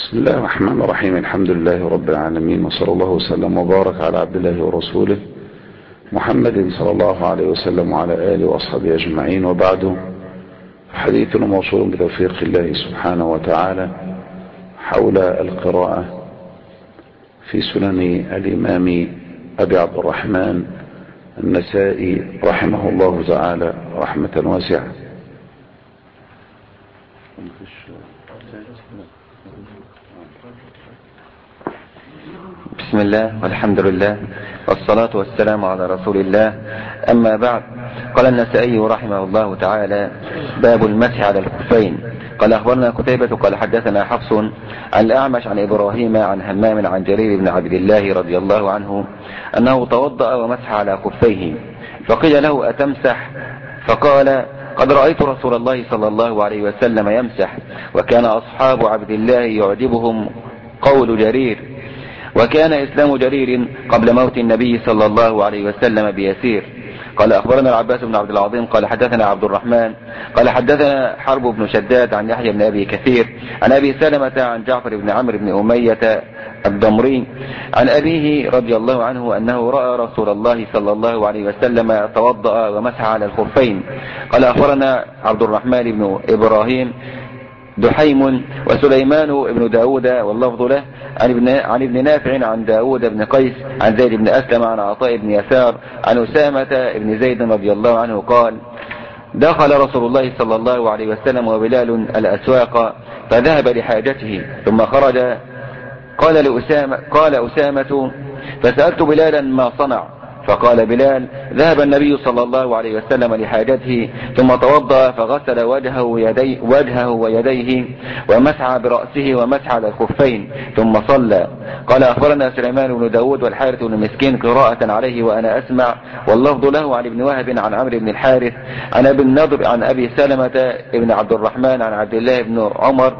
بسم الله الرحمن الرحيم. الحمد لله رب العالمين، وصلى الله وسلم وبارك على عبد الله ورسوله محمد صلى الله عليه وسلم وعلى آله وأصحابه أجمعين، وبعد. حديثنا موصول بتوفيق الله سبحانه وتعالى حول القراءة في سنن الإمام أبي عبد الرحمن النسائي رحمه الله تعالى رحمة واسعة. بسم الله والحمد لله والصلاة والسلام على رسول الله، أما بعد. قال النسائي رحمه الله تعالى: باب المسح على الخفين. قال أخبرنا قتيبة قال حدثنا حفص عن الأعمش عن إبراهيم عن همام عن جرير بن عبد الله رضي الله عنه أنه توضأ ومسح على خفيه، فقيل له: أتمسح؟ فقال: قد رأيت رسول الله صلى الله عليه وسلم يمسح، وكان أصحاب عبد الله يعجبهم قول جرير، وكان إسلام جرير قبل موت النبي صلى الله عليه وسلم بيسير. قال أخبرنا العباس بن عبد العظيم قال حدثنا عبد الرحمن قال حدثنا حرب بن شداد عن يحيى بن أبي كثير عن أبي سلمة عن جعفر بن عمرو بن أمية الضمري عن أبيه رضي الله عنه أنه رأى رسول الله صلى الله عليه وسلم توضأ ومسح على الخفين. قال أخبرنا عبد الرحمن بن إبراهيم دحيم وسليمان بن داود واللفظ له عن ابن نافع عن داود بن قيس عن زيد بن أسلم عن عطاء بن يسار عن أسامة بن زيد رضي الله عنه قال: دخل رسول الله صلى الله عليه وسلم وبلال الأسواق فذهب لحاجته ثم خرج. قال أسامة: فسألت بلالا ما صنع، فقال بلال: ذهب النبي صلى الله عليه وسلم لحاجته ثم توضأ فغسل وجهه ويديه ومسح برأسه ومسح على الخفين ثم صلى. قال أخبرنا سليمان بن داود والحارث بن مسكين قراءة عليه وأنا أسمع، واللفظ له عن ابن وهب عن عمرو بن الحارث عن أبي النضر عن أبي سلمة بن عبد الرحمن عن عبد الله بن عمر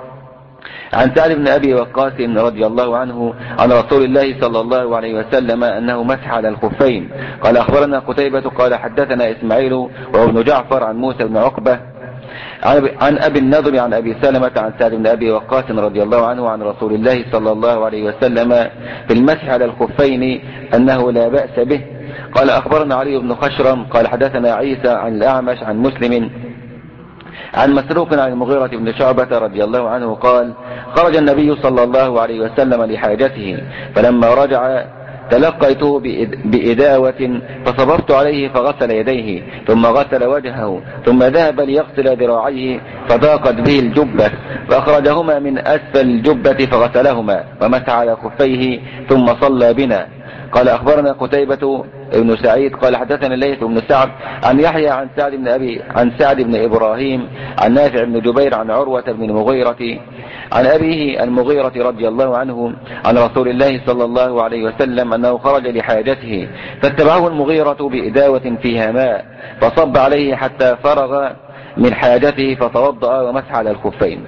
عن سعد بن أبي وقاص رضي الله عنه عن رسول الله صلى الله عليه وسلم أنه مسح على الخفين. قال أخبرنا قتيبة قال حدثنا إسماعيل وابن جعفر عن موسى بن عقبة عن أبي النضر عن أبي سلمة عن سعد بن أبي وقاص رضي الله عنه عن رسول الله صلى الله عليه وسلم في المسح على الخفين أنه لا بأس به. قال أخبرنا علي بن خشرم قال حدثنا عيسى عن الأعمش عن مسلم عن مسروق عن المغيرة بن شعبة رضي الله عنه قال: خرج النبي صلى الله عليه وسلم لحاجته، فلما رجع تلقيته بإداوة فصببت عليه فغسل يديه ثم غسل وجهه ثم ذهب ليغسل ذراعيه فضاقت به الجبة فأخرجهما من أسفل الجبة فغسلهما ومسح على خفيه ثم صلى بنا. قال أخبرنا قتيبة ابن سعيد قال حدثنا الليث بن سعد عن يحيى عن سعد بن إبراهيم عن نافع بن جبير عن عروة بن المغيرة عن أبيه المغيرة رضي الله عنه عن رسول الله صلى الله عليه وسلم أنه خرج لحاجته فاتبعه المغيرة بإداوة فيها ماء فصب عليه حتى فرغ من حاجته فتوضأ ومسح على الخفين.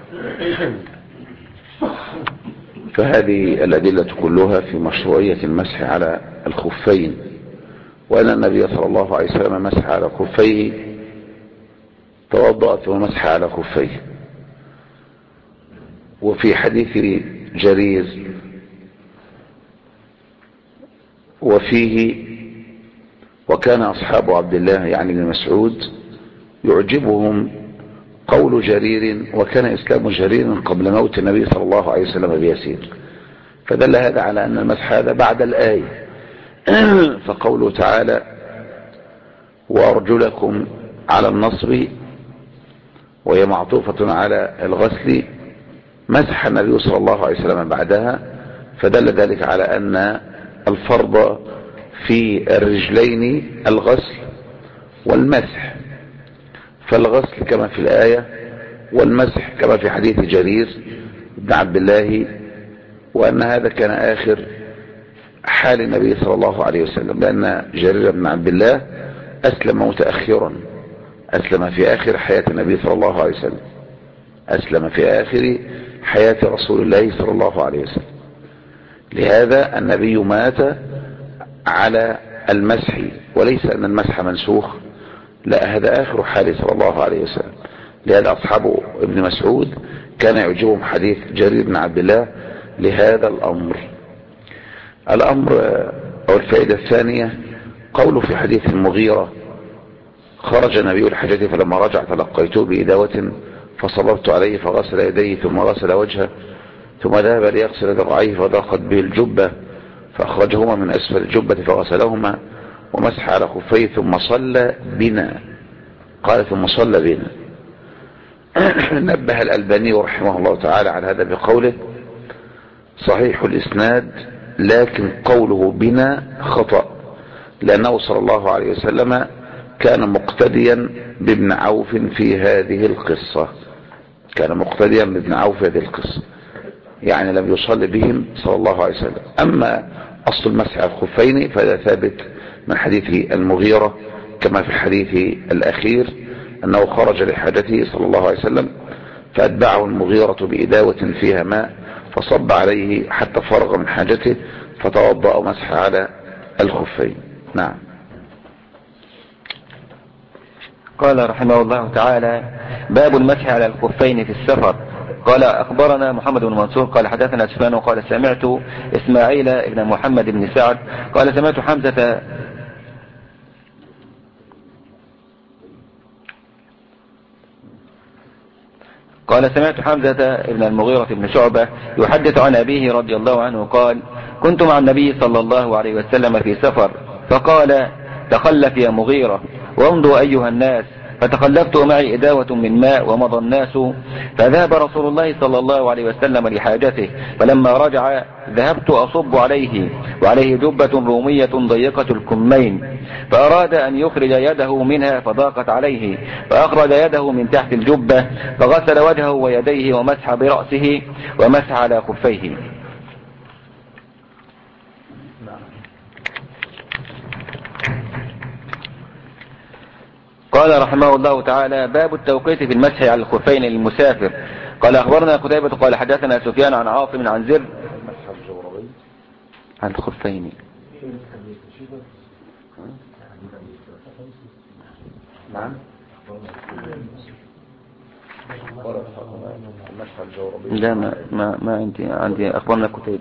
فهذه الأدلة كلها في مشروعية المسح على الخفين، وأن النبي صلى الله عليه وسلم مسح على خفيه، توضأ ومسح على خفيه. وفي حديث جرير وفيه: وكان أصحاب عبد الله يعني بن مسعود يعجبهم قول جرير، وكان إسلام جرير قبل موت النبي صلى الله عليه وسلم بيسير. فدل هذا على أن المسح هذا بعد الآية. فقوله تعالى: وأرجلكم على النصب، وهي معطوفة على الغسل، مسح النبي صلى الله عليه وسلم بعدها، فدل ذلك على أن الفرض في الرجلين الغسل والمسح، فالغسل كما في الآية والمسح كما في حديث جرير بن عبد الله، وأن هذا كان آخر حال النبي صلى الله عليه وسلم، لأن جرير بن عبد الله أسلم متأخرا، أسلم في آخر حياة النبي صلى الله عليه وسلم، أسلم في آخر حياة رسول الله صلى الله عليه وسلم. لهذا النبي مات على المسح، وليس أن المسح منسوخ، لا، هذا آخر حاله صلى الله عليه وسلم. لهذا أصحاب ابن مسعود كان يعجبهم حديث جرير بن عبد الله لهذا الأمر أو الفائدة الثانية قوله في حديث المغيرة: خرج النبي الحجة فلما رجع تلقيته بإداوة فصببت عليه فغسل يديه ثم غسل وجهه ثم ذهب ليغسل ذراعيه فضاقت به الجبة فأخرجهما من أسفل الجبة فغسلهما ومسح على خفيه ثم صلى بنا. قال ثم صلى بنا. نبه الألباني رحمه الله تعالى على هذا بقوله: صحيح الإسناد لكن قوله بنا خطأ، لأنه صلى الله عليه وسلم كان مقتديا بابن عوف في هذه القصة. كان مقتديا بابن عوف في هذه القصة، يعني لم يصلي بهم صلى الله عليه وسلم. أما أصل المسح على الخفين فهذا ثابت من حديث المغيرة، كما في الحديث الأخير أنه خرج لحاجته صلى الله عليه وسلم فأتبعه المغيرة بإداوة فيها ماء فصب عليه حتى فرغ من حاجته فتوضأ ومسح على الخفين. نعم. قال رحمه الله تعالى: باب المسح على الخفين في السفر. قال أخبرنا محمد بن منصور قال حدثنا سفيان قال سمعت إسماعيل ابن محمد بن سعد قال سمعت حمزة ابن المغيرة بن شعبة يحدث عن أبيه رضي الله عنه قال: كنت مع النبي صلى الله عليه وسلم في سفر فقال: تخلف يا مغيرة وامضوا أيها الناس. فتخلفت معي إداوة من ماء ومضى الناس، فذهب رسول الله صلى الله عليه وسلم لحاجته، فلما رجع ذهبت أصب عليه وعليه جبة رومية ضيقة الكمين، فأراد أن يخرج يده منها فضاقت عليه، فأخرج يده من تحت الجبة فغسل وجهه ويديه ومسح برأسه ومسح على خفيه. قال رحمه الله تعالى: باب التوقيت في المسح على الخفين للمسافر. قال أخبرنا قتيبة قال حدثنا سفيان عن عاصم عن زر عن الخفين. نعم. لا ما عندي أخبرنا قتيبة.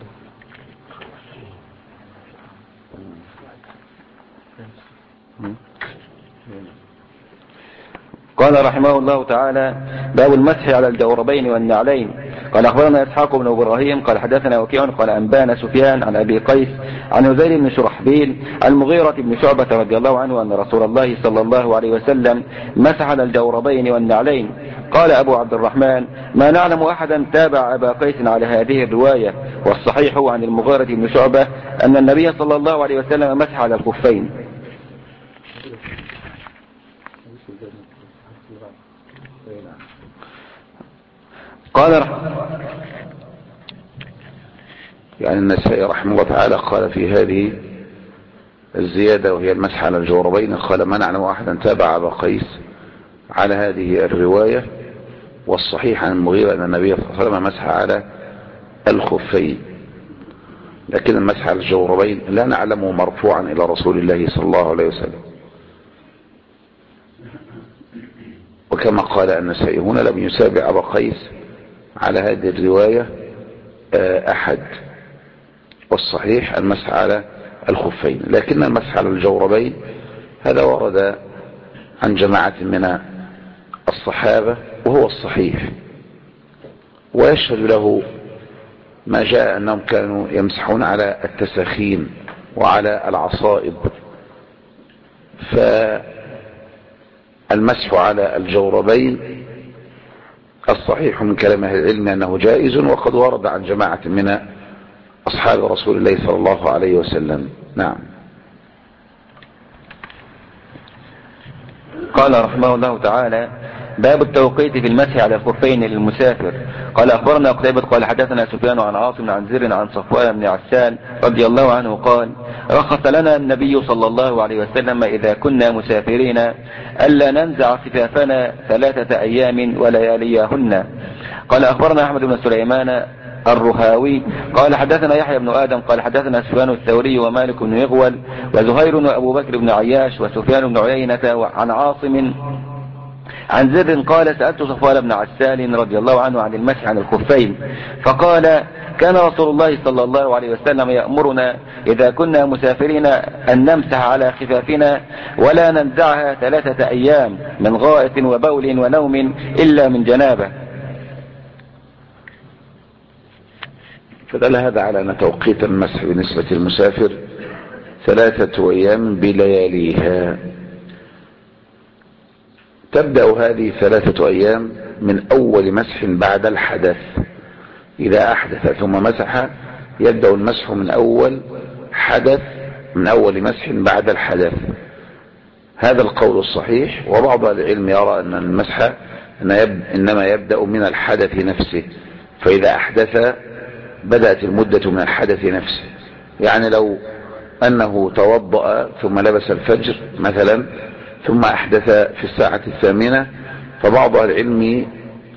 قال رحمه الله تعالى: باب المسح على الجوربين والنعلين. قال أخبرنا إسحاق بن إبراهيم قال حدثنا وكيع قال أنبانا سفيان عن أبي قيس عن هذيل بن شرحبيل المغيرة بن شعبة رضي الله عنه أن رسول الله صلى الله عليه وسلم مسح على الجوربين والنعلين. قال أبو عبد الرحمن: ما نعلم أحدا تابع أبا قيس على هذه الرواية، والصحيح عن المغيرة بن شعبة أن النبي صلى الله عليه وسلم مسح على الخفين. قال يعني النسائي رحمه الله تعالى قال في هذه الزيادة وهي المسح على الجوربين، قال ما نعلم أحدا تابع أبا قيس على هذه الرواية، والصحيح عن المغيرة أن النبي صلى الله عليه وسلم مسح على الخفين، لكن المسح على الجوربين لا نعلمه مرفوعا إلى رسول الله صلى الله عليه وسلم. وكما قال النسائي هنا لم يتابع أبا قيس على هذه الرواية أحد، والصحيح المسح على الخفين، لكن المسح على الجوربين هذا ورد عن جماعة من الصحابة وهو الصحيح، ويشهد له ما جاء أنهم كانوا يمسحون على التساخين وعلى العصائب. فالمسح على الجوربين الصحيح من كلام أهل العلم أنه جائز، وقد ورد عن جماعة من أصحاب رسول الله صلى الله عليه وسلم. نعم. قال رحمه الله تعالى: باب التوقيت في المسح على الخفين للمسافر. قال أخبرنا قتيبة قال حدثنا سفيان عن عاصم عن زر عن صفوان بن عسال رضي الله عنه قال: رخص لنا النبي صلى الله عليه وسلم إذا كنا مسافرين ألا ننزع خفافنا 3 أيام ولياليهن. قال أخبرنا أحمد بن سليمان الرهاوي قال حدثنا يحيى بن آدم قال حدثنا سفيان الثوري ومالك بن يغول وزهير وأبو بكر بن عياش وسفيان بن عيينة عن عاصم عن زر قال سألت صفوان بن عسال رضي الله عنه عن المسح عن الخفين فقال كان رسول الله صلى الله عليه وسلم يأمرنا إذا كنا مسافرين أن نمسح على خفافنا ولا ننزعها 3 أيام من غائط وبول ونوم إلا من جنابه. فدل هذا على أن توقيت المسح بالنسبة للمسافر 3 أيام بلياليها. تبدأ هذه 3 أيام من أول مسح بعد الحدث. إذا أحدث ثم مسح يبدأ المسح من أول حدث، من أول مسح بعد الحدث. هذا القول الصحيح. وبعض العلم يرى أن المسح إنما يبدأ من الحدث نفسه، فإذا أحدث بدأت المدة من الحدث نفسه. يعني لو أنه توضأ ثم لبس الفجر مثلا ثم أحدث في الساعة 8، فبعض العلم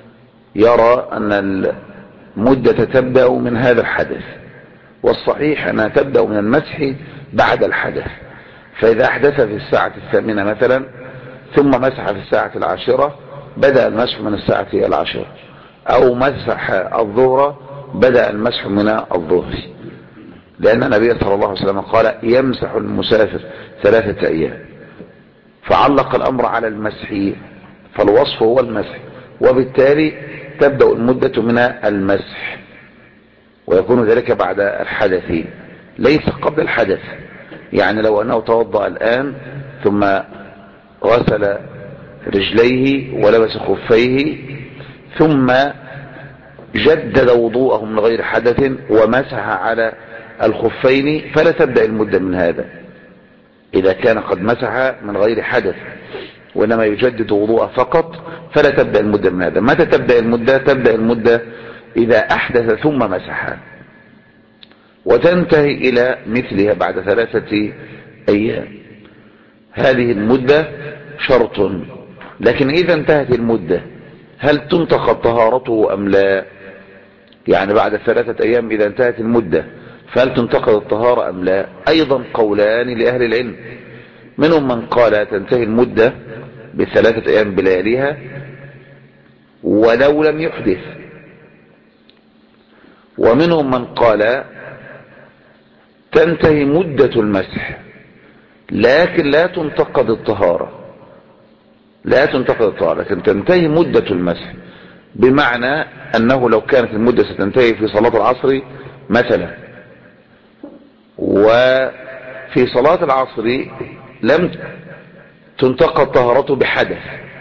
يرى أن المدة تبدأ من هذا الحدث، والصحيح أنها تبدأ من المسح بعد الحدث. فإذا أحدث في الساعة 8 مثلا ثم مسح في الساعة 10 بدأ المسح من الساعة 10، أو مسح الظهر بدأ المسح من الظهر، لأن النبي صلى الله عليه وسلم قال يمسح المسافر 3 أيام، فعلق الأمر على المسح، فالوصف هو المسح، وبالتالي تبدأ المدة من المسح، ويكون ذلك بعد الحدث ليس قبل الحدث. يعني لو أنه توضأ الآن ثم غسل رجليه ولبس خفيه ثم جدد وضوءه من غير حدث ومسح على الخفين فلا تبدأ المدة من هذا، إذا كان قد مسح من غير حدث وإنما يجدد وضوءه فقط فلا تبدأ المدة من هذا. متى تبدأ المدة؟ تبدأ المدة إذا أحدث ثم مسح، وتنتهي إلى مثلها بعد 3 أيام. هذه المدة شرط، لكن إذا انتهت المدة هل تنتقض طهارته أم لا؟ يعني بعد 3 أيام إذا انتهت المدة فهل تنتقض الطهارة أم لا؟ أيضا قولان لأهل العلم، منهم من قال تنتهي المدة ب3 أيام بلياليها ولو لم يحدث، ومنهم من قال تنتهي مدة المسح لكن لا تنتقض الطهارة، لكن تنتهي مدة المسح، بمعنى أنه لو كانت المدة ستنتهي في صلاة العصر مثلا، وفي صلاة العصر لم تنتقض طهارته بحدث،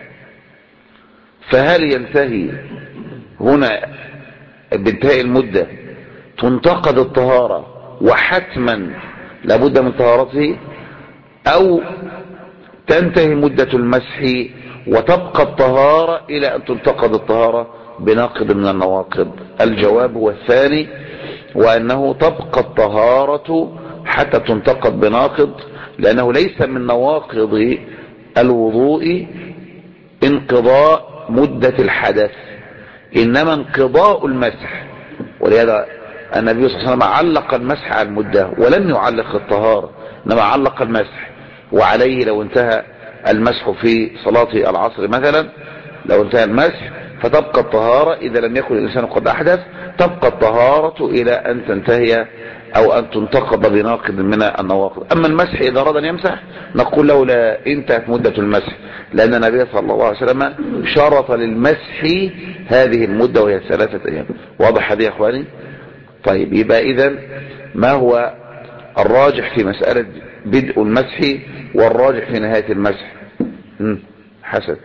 فهل ينتهي هنا بانتهاء المدة تنتقض الطهارة وحتما لابد من طهارته، أو تنتهي مدة المسح وتبقى الطهارة إلى أن تنتقض الطهارة بناقض من النواقض؟ الجواب هو الثاني، وأنه تبقى الطهارة حتى تنتقض بناقض، لأنه ليس من نواقض الوضوء انقضاء مدة الحدث، إنما انقضاء المسح. ولهذا النبي صلى الله عليه وسلم علق المسح على المدة ولم يعلق الطهارة، إنما علق المسح. وعليه لو انتهى المسح في صلاة العصر مثلا، لو انتهى المسح فتبقى الطهارة، إذا لم يكن الإنسان قد أحدث تبقى الطهارة إلى أن تنتهي أو أن تنتقض بناقض من النواقض. أما المسح إذا أراد أن يمسح نقول له لا انتهت مدة المسح، لأن النبي صلى الله عليه وسلم شرط للمسح هذه المدة وهي 3 أيام. واضح هذه يا أخواني؟ طيب، يبقى إذن ما هو الراجح في مسألة بدء المسح والراجح في نهاية المسح؟ حسن.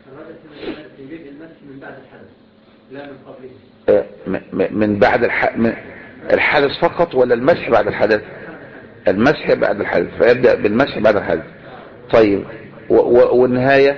من بعد الحدث فقط ولا المسح بعد الحدث؟ المسح بعد الحدث، فيبدأ بالمسح بعد الحدث. طيب، والنهاية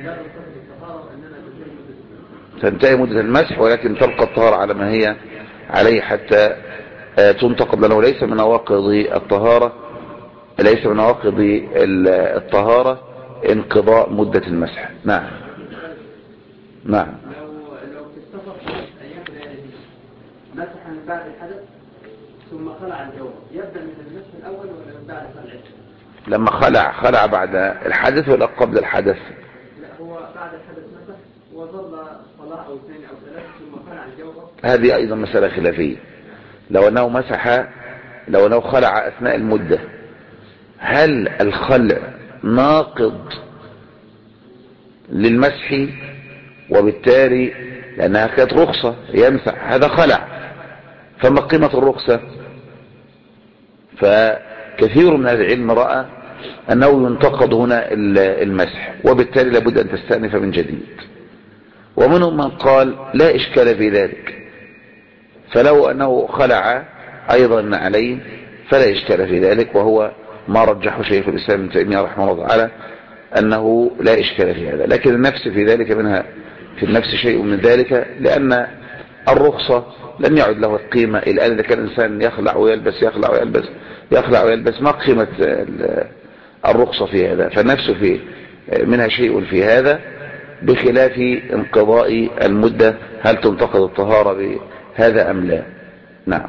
تنتهي مدة المسح ولكن تبقى الطهارة على ما هي عليه حتى تنتقض، لأنه ليس من نواقض الطهارة، ليس من نواقض الطهارة انقضاء مدة المسح. نعم نعم. لو في السفر 5 أيام مسح من بعد الحدث ثم خلع الجو، يبدأ من المسح الأول ولا من بعد خلع؟ لما خلع بعد الحدث ولا قبل الحدث؟ لا، هو بعد الحدث مسح وظل صلاة أو اثنين أو ثلاث ثم خلع الجوهر؟ هذه أيضا مسألة خلافية. لو أنه خلع أثناء المدة، هل الخلع ناقض للمسح؟ وبالتالي لأنها كانت رخصة يمسح، هذا خلع، فما قيمة الرخصة؟ فكثير من العلم رأى أنه ينتقد هنا المسح، وبالتالي لابد أن تستأنف من جديد. ومنهم من قال لا إشكال في ذلك، فلو أنه خلع أيضا عليه فلا إشكال في ذلك، وهو ما رجحه شيخ الإسلام ابن تيمية رحمه الله تعالى أنه لا إشكال في هذا. لكن النفس في ذلك منها في النفس شيء من ذلك، لأن الرخصة لم يعد له القيمة. الآن إذا كان الإنسان يخلع ويلبس يخلع ويلبس يخلع ويلبس، ما قيمة الرخصة في هذا؟ فالنفس في منها شيء في هذا، بخلاف انقضاء المدة، هل تنتقض الطهارة بهذا أم لا؟ نعم.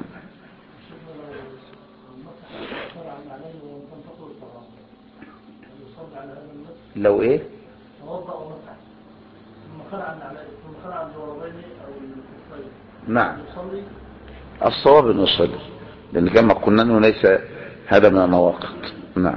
لو ايه توضأ ومسح ثم خلع الجوربين او الكفين، نعم يصلي؟ الصواب انه يصلي، لان كما قلنا انه ليس هذا من المواقف. نعم.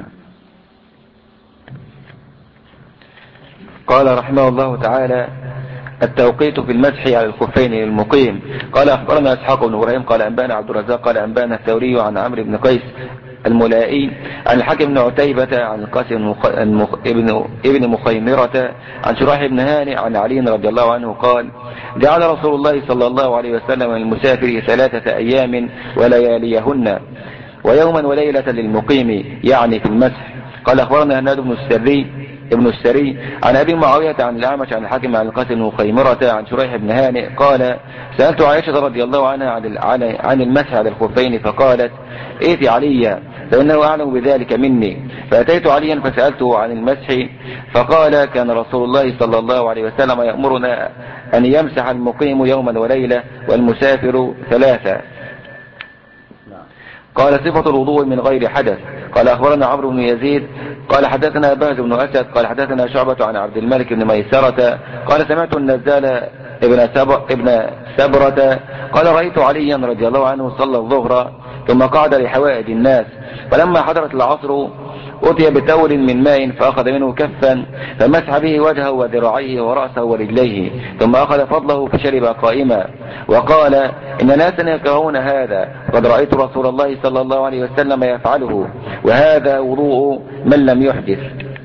قال رحمه الله تعالى: التوقيت في المسح على الخفين للمقيم. قال أخبرنا إسحاق بن إبراهيم قال أنبانا عبد الرزاق قال أنبانا الثوري عن عمرو بن قيس الملائي عن الحكم بن عتيبة عن القاسم ابن مخيمرة عن شراح بن هانئ عن علي رضي الله عنه قال: جعل رسول الله صلى الله عليه وسلم للمسافر 3 أيام ولياليهن ويوما وليلة للمقيم، يعني في المسح. قال أخبرنا هناد ابن السري عن أبي معاوية عن الأعمش عن الحاكم عن القاسم بن خيمرة عن شريح بن هانئ قال: سألت عائشة رضي الله عنها عن المسح على الخفين، فقالت: ائت عليا فإنه أعلم بذلك مني. فأتيت عليا فسألته عن المسح، فقال: كان رسول الله صلى الله عليه وسلم يأمرنا أن يمسح المقيم يوما وليلة والمسافر 3. قال: صفة الوضوء من غير حدث. قال أخبرنا عمرو بن يزيد قال حدثنا بهز بن أسد قال حدثنا شعبة عن عبد الملك بن ميسرة قال: سمعت النزال ابن سبرة قال: رأيت عليا رضي الله عنه صلى الظهر ثم قعد لحوائج الناس، فلما حضرت العصر أتي بتول من ماء فأخذ منه كفا فمسح به وجهه وذراعيه ورأسه ورجليه، ثم أخذ فضله فشرب قائما، وقال: إن ناسا يكرهون هذا، قد رأيت رسول الله صلى الله عليه وسلم يفعله، وهذا وضوء من لم يحدث.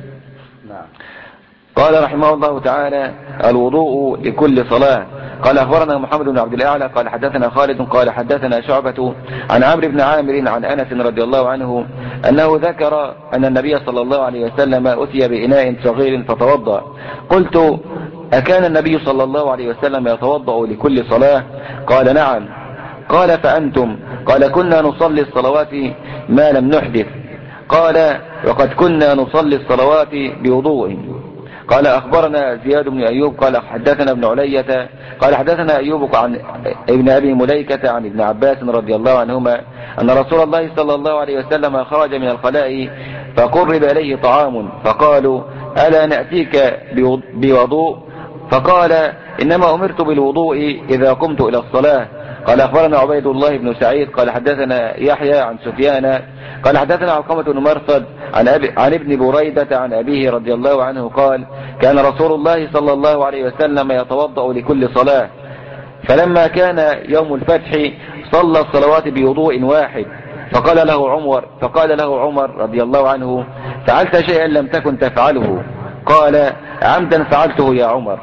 قال رحمه الله تعالى: الوضوء لكل صلاة. قال أخبرنا محمد بن عبد الأعلى قال حدثنا خالد قال حدثنا شعبة عن عمرو بن عامر عن أنس رضي الله عنه أنه ذكر أن النبي صلى الله عليه وسلم أتي بإناء صغير فتوضأ. قلت: أكان النبي صلى الله عليه وسلم يتوضأ لكل صلاة؟ قال: نعم. قال: فأنتم؟ قال: كنا نصلي الصلوات ما لم نحدث. قال: وقد كنا نصلي الصلوات بوضوء. قال أخبرنا زياد بن أيوب قال حدثنا ابن علية قال حدثنا أيوب عن ابن أبي مليكة عن ابن عباس رضي الله عنهما أن رسول الله صلى الله عليه وسلم خرج من الخلاء فقرب إليه طعام، فقالوا: ألا نأتيك بوضوء؟ فقال: إنما أمرت بالوضوء إذا قمت إلى الصلاة. قال أخبرنا عبيد الله بن سعيد قال حدثنا يحيى عن سفيان قال حدثنا علقمة بن مرصد عن ابن بريدة عن أبيه رضي الله عنه قال: كان رسول الله صلى الله عليه وسلم يتوضأ لكل صلاة، فلما كان يوم الفتح صلى الصلوات بوضوء واحد، فقال له عمر رضي الله عنه: فعلت شيئا لم تكن تفعله؟ قال: عمدا فعلته يا عمر.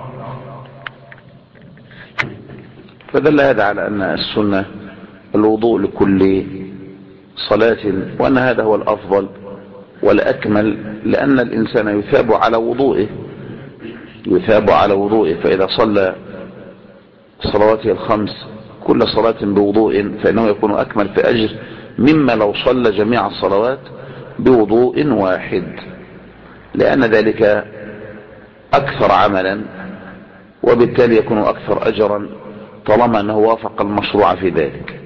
فدل هذا على أن السنة الوضوء لكل صلاة، وأن هذا هو الأفضل والأكمل، لأن الإنسان يثاب على وضوئه، فإذا صلى صلواته الخمس كل صلاة بوضوء فإنه يكون أكمل في أجر مما لو صلى جميع الصلوات بوضوء واحد، لأن ذلك أكثر عملا وبالتالي يكون أكثر أجرا طالما أنه وافق المشروع في ذلك.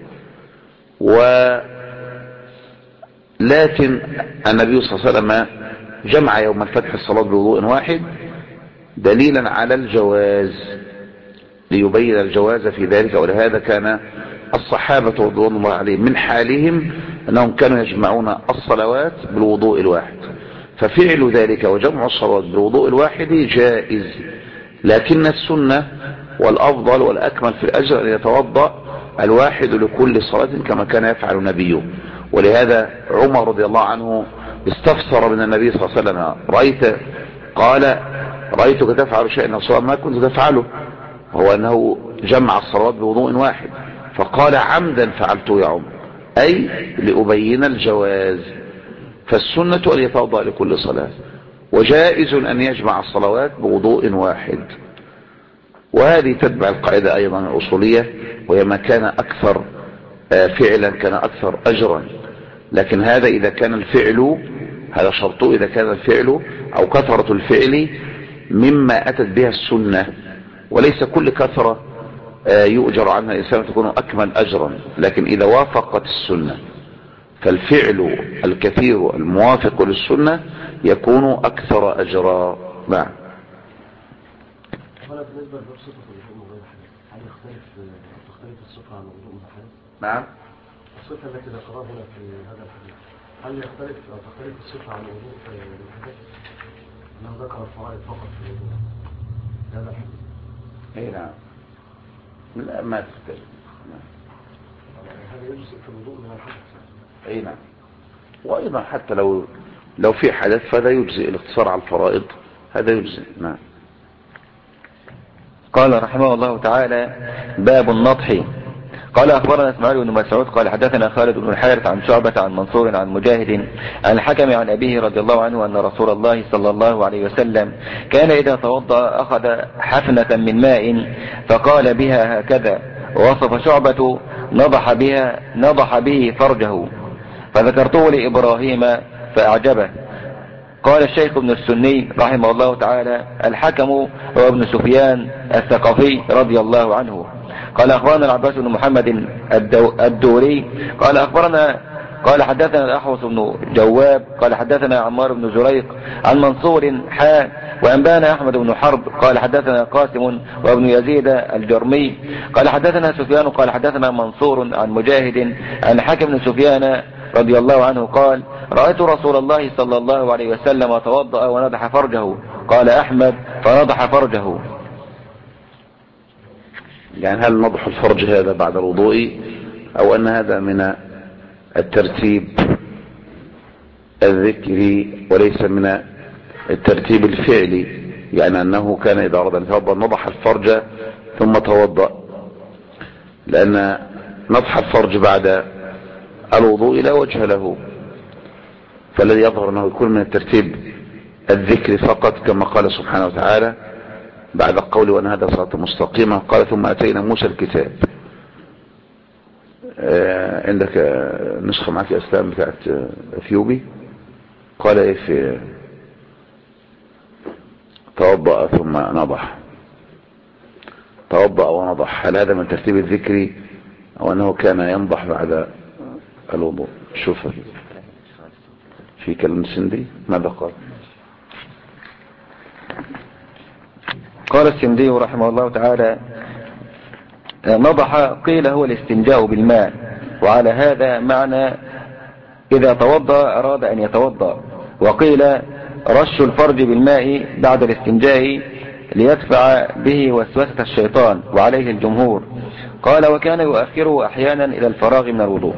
لكن النبي صلى الله عليه وسلم جمع يوم الفتح الصلاة بوضوء واحد، دليلا على الجواز، ليبين الجواز في ذلك. ولهذا كان الصحابة رضوان الله عليهم من حالهم أنهم كانوا يجمعون الصلوات بالوضوء الواحد، ففعل ذلك وجمع الصلوات بالوضوء الواحد جائز، لكن السنة والأفضل والأكمل في الأجر أن يتوضأ الواحد لكل صلاة كما كان يفعل نبيه. ولهذا عمر رضي الله عنه استفسر من النبي صلى الله عليه وسلم: قال: رأيتك تفعل شيئا صلى ما كنت تفعله، وهو أنه جمع الصلوات بوضوء واحد. فقال: عمدا فعلته يا عمر، أي لأبين الجواز. فالسنة أن يتوضأ لكل صلاة، وجائز أن يجمع الصلوات بوضوء واحد. وهذه تتبع القاعدة أيضا الأصولية، وهي ما كان أكثر فعلا كان أكثر أجرا. لكن هذا إذا كان الفعل، هذا شرطه، إذا كان الفعل أو كثرة الفعل مما أتت بها السنة، وليس كل كثرة يؤجر عنها الإنسان تكون أكمل أجرا، لكن إذا وافقت السنة فالفعل الكثير الموافق للسنة يكون أكثر أجرا. نعم. بالنسبة للصفة الوضوء غير حدث، هل تختلف الصفة عن الوضوء من حدث؟ نعم. الصفة التي ذكرها هنا في هذا الحديث هل تختلف الصفة عن الوضوء من حدث؟ أنه ذكر الفرائض فقط في الوضوء في هذا الحديث. اي نعم. لا ما تختلف. هذا يجزئ في الوضوء من الحدث. اي نعم. وايضا حتى لو في حدث فهذا يجزئ، الاقتصار على الفرائض هذا يجزئ. نعم. قال رحمه الله تعالى: باب النطح. قال أخبرنا إسماعيل بن مسعود قال حدثنا خالد بن الحارث عن شعبة عن منصور عن مجاهد عن الحكم عن أبيه رضي الله عنه أن رسول الله صلى الله عليه وسلم كان إذا توضأ أخذ حفنة من ماء فقال بها هكذا، ووصف شعبة نضح به فرجه، فذكرته لإبراهيم فأعجبه. قال الشيخ ابن السني رحمه الله تعالى: الحكم هو ابن سفيان الثقفي رضي الله عنه. قال أخبرنا العباس بن محمد الدوري قال حدثنا الأحوص بن جواب قال حدثنا عمار بن زريق عن منصور وأنبانا أحمد بن حرب قال حدثنا قاسم وابن يزيد الجرمي قال حدثنا سفيان قال حدثنا منصور عن مجاهد عن حكم بن سفيان رضي الله عنه قال: رأيت رسول الله صلى الله عليه وسلم توضأ ونضح فرجه. قال أحمد: فنضح فرجه. يعني هل نضح الفرج هذا بعد الوضوء، أو أن هذا من الترتيب الذكري وليس من الترتيب الفعلي؟ يعني أنه كان إذا أراد أن يتوضأ نضح الفرج ثم توضأ، لأن نضح الفرج بعد الوضوء لا وجه له، فالذي يظهر أنه يكون من الترتيب الذكري فقط، كما قال سبحانه وتعالى بعد القول وأن هذا صراط مستقيمة قال: ثم أتينا موسى الكتاب. عندك نسخة معك يا أسلام بتاعت أثيوبي؟ قال إيه في توضأ ثم نضح، توضأ ونضح، هل هذا من ترتيب الذكري أو أنه كان ينضح بعد الوضوء؟ شوف في كلام السندي ماذا قال؟ قال السندي رحمه الله تعالى: نضح قيل هو الاستنجاء بالماء، وعلى هذا معنى إذا توضأ أراد أن يتوضأ، وقيل رش الفرج بالماء بعد الاستنجاء ليدفع به وسوسة الشيطان، وعليه الجمهور. قال: وكان يؤخره أحيانا إلى الفراغ من الوضوء.